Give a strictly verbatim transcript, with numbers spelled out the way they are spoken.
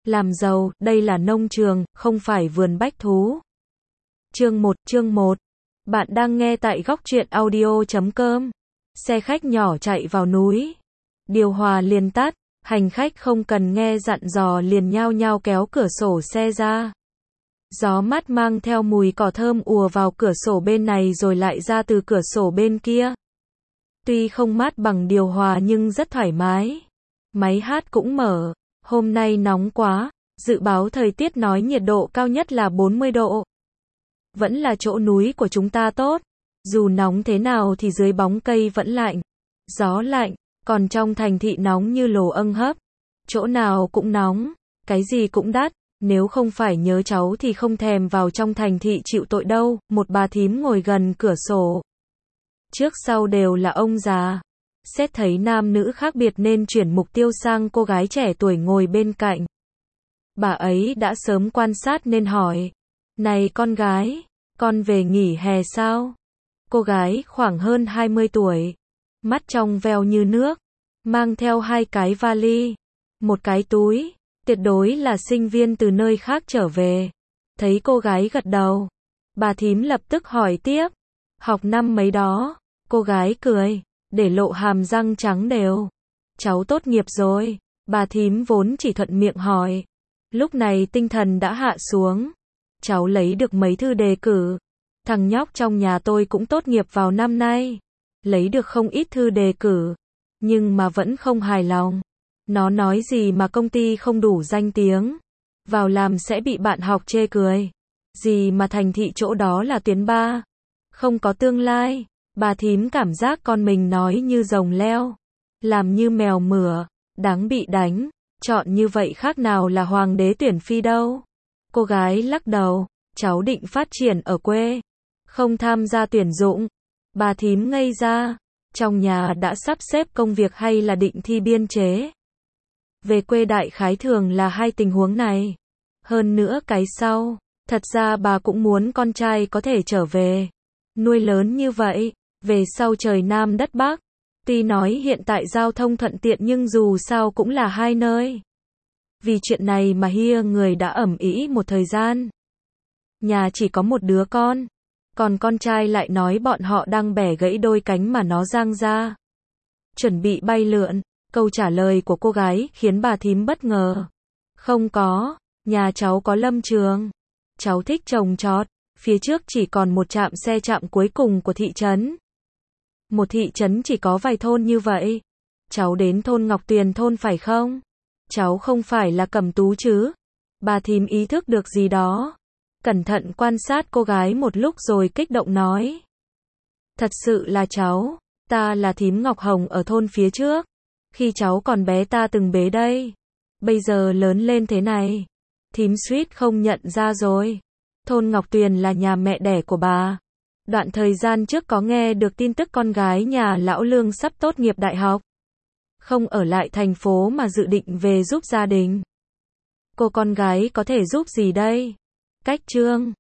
Làm giàu, đây là nông trường, không phải vườn bách thú. Chương một, chương một. Bạn đang nghe tại góc truyện audio chấm com. Xe khách nhỏ chạy vào núi. Điều hòa liền tắt, hành khách không cần nghe dặn dò liền nhao nhao kéo cửa sổ xe ra. Gió mát mang theo mùi cỏ thơm ùa vào cửa sổ bên này rồi lại ra từ cửa sổ bên kia. Tuy không mát bằng điều hòa nhưng rất thoải mái. Máy hát cũng mở. Hôm nay nóng quá, dự báo thời tiết nói nhiệt độ cao nhất là bốn mươi độ. Vẫn là chỗ núi của chúng ta tốt. Dù nóng thế nào thì dưới bóng cây vẫn lạnh. Gió lạnh, còn trong thành thị nóng như lò âng hấp. Chỗ nào cũng nóng, cái gì cũng đắt. Nếu không phải nhớ cháu thì không thèm vào trong thành thị chịu tội đâu. Một bà thím ngồi gần cửa sổ. Trước sau đều là ông già. Xét thấy nam nữ khác biệt nên chuyển mục tiêu sang cô gái trẻ tuổi ngồi bên cạnh. Bà ấy đã sớm quan sát nên hỏi. Này con gái, con về nghỉ hè sao? Cô gái khoảng hơn hai mươi tuổi. Mắt trong veo như nước. Mang theo hai cái vali. Một cái túi. Tuyệt đối là sinh viên từ nơi khác trở về. Thấy cô gái gật đầu. Bà thím lập tức hỏi tiếp. Học năm mấy đó? Cô gái cười. Để lộ hàm răng trắng đều. Cháu tốt nghiệp rồi. Bà thím vốn chỉ thuận miệng hỏi. Lúc này tinh thần đã hạ xuống. Cháu lấy được mấy thư đề cử. Thằng nhóc trong nhà tôi cũng tốt nghiệp vào năm nay. Lấy được không ít thư đề cử. Nhưng mà vẫn không hài lòng. Nó nói gì mà công ty không đủ danh tiếng. Vào làm sẽ bị bạn học chê cười. Gì mà thành thị chỗ đó là tuyến ba. Không có tương lai. Bà thím cảm giác con mình nói như rồng leo. Làm như mèo mửa. Đáng bị đánh. Chọn như vậy khác nào là hoàng đế tuyển phi đâu. Cô gái lắc đầu. Cháu định phát triển ở quê. Không tham gia tuyển dụng. Bà thím ngây ra. Trong nhà đã sắp xếp công việc hay là định thi biên chế. Về quê đại khái thường là hai tình huống này. Hơn nữa cái sau. Thật ra bà cũng muốn con trai có thể trở về. Nuôi lớn như vậy. Về sau trời Nam đất Bắc. Tuy nói hiện tại giao thông thuận tiện nhưng dù sao cũng là hai nơi. Vì chuyện này mà hia người đã ầm ĩ một thời gian. Nhà chỉ có một đứa con. Còn con trai lại nói bọn họ đang bẻ gãy đôi cánh mà nó giang ra. Chuẩn bị bay lượn. Câu trả lời của cô gái khiến bà thím bất ngờ. Không có. Nhà cháu có lâm trường. Cháu thích trồng trọt. Phía trước chỉ còn một trạm xe trạm cuối cùng của thị trấn. Một thị trấn chỉ có vài thôn như vậy. Cháu đến thôn Ngọc Tuyền thôn phải không? Cháu không phải là Cẩm Tú chứ? Bà thím ý thức được gì đó. Cẩn thận quan sát cô gái một lúc rồi kích động nói. Thật sự là cháu. Ta là thím Ngọc Hồng ở thôn phía trước. Khi cháu còn bé ta từng bế đây. Bây giờ lớn lên thế này. Thím suýt không nhận ra rồi. Thôn Ngọc Tuyền là nhà mẹ đẻ của bà. Đoạn thời gian trước có nghe được tin tức con gái nhà lão Lương sắp tốt nghiệp đại học. Không ở lại thành phố mà dự định về giúp gia đình. Cô con gái có thể giúp gì đây? Cách trương.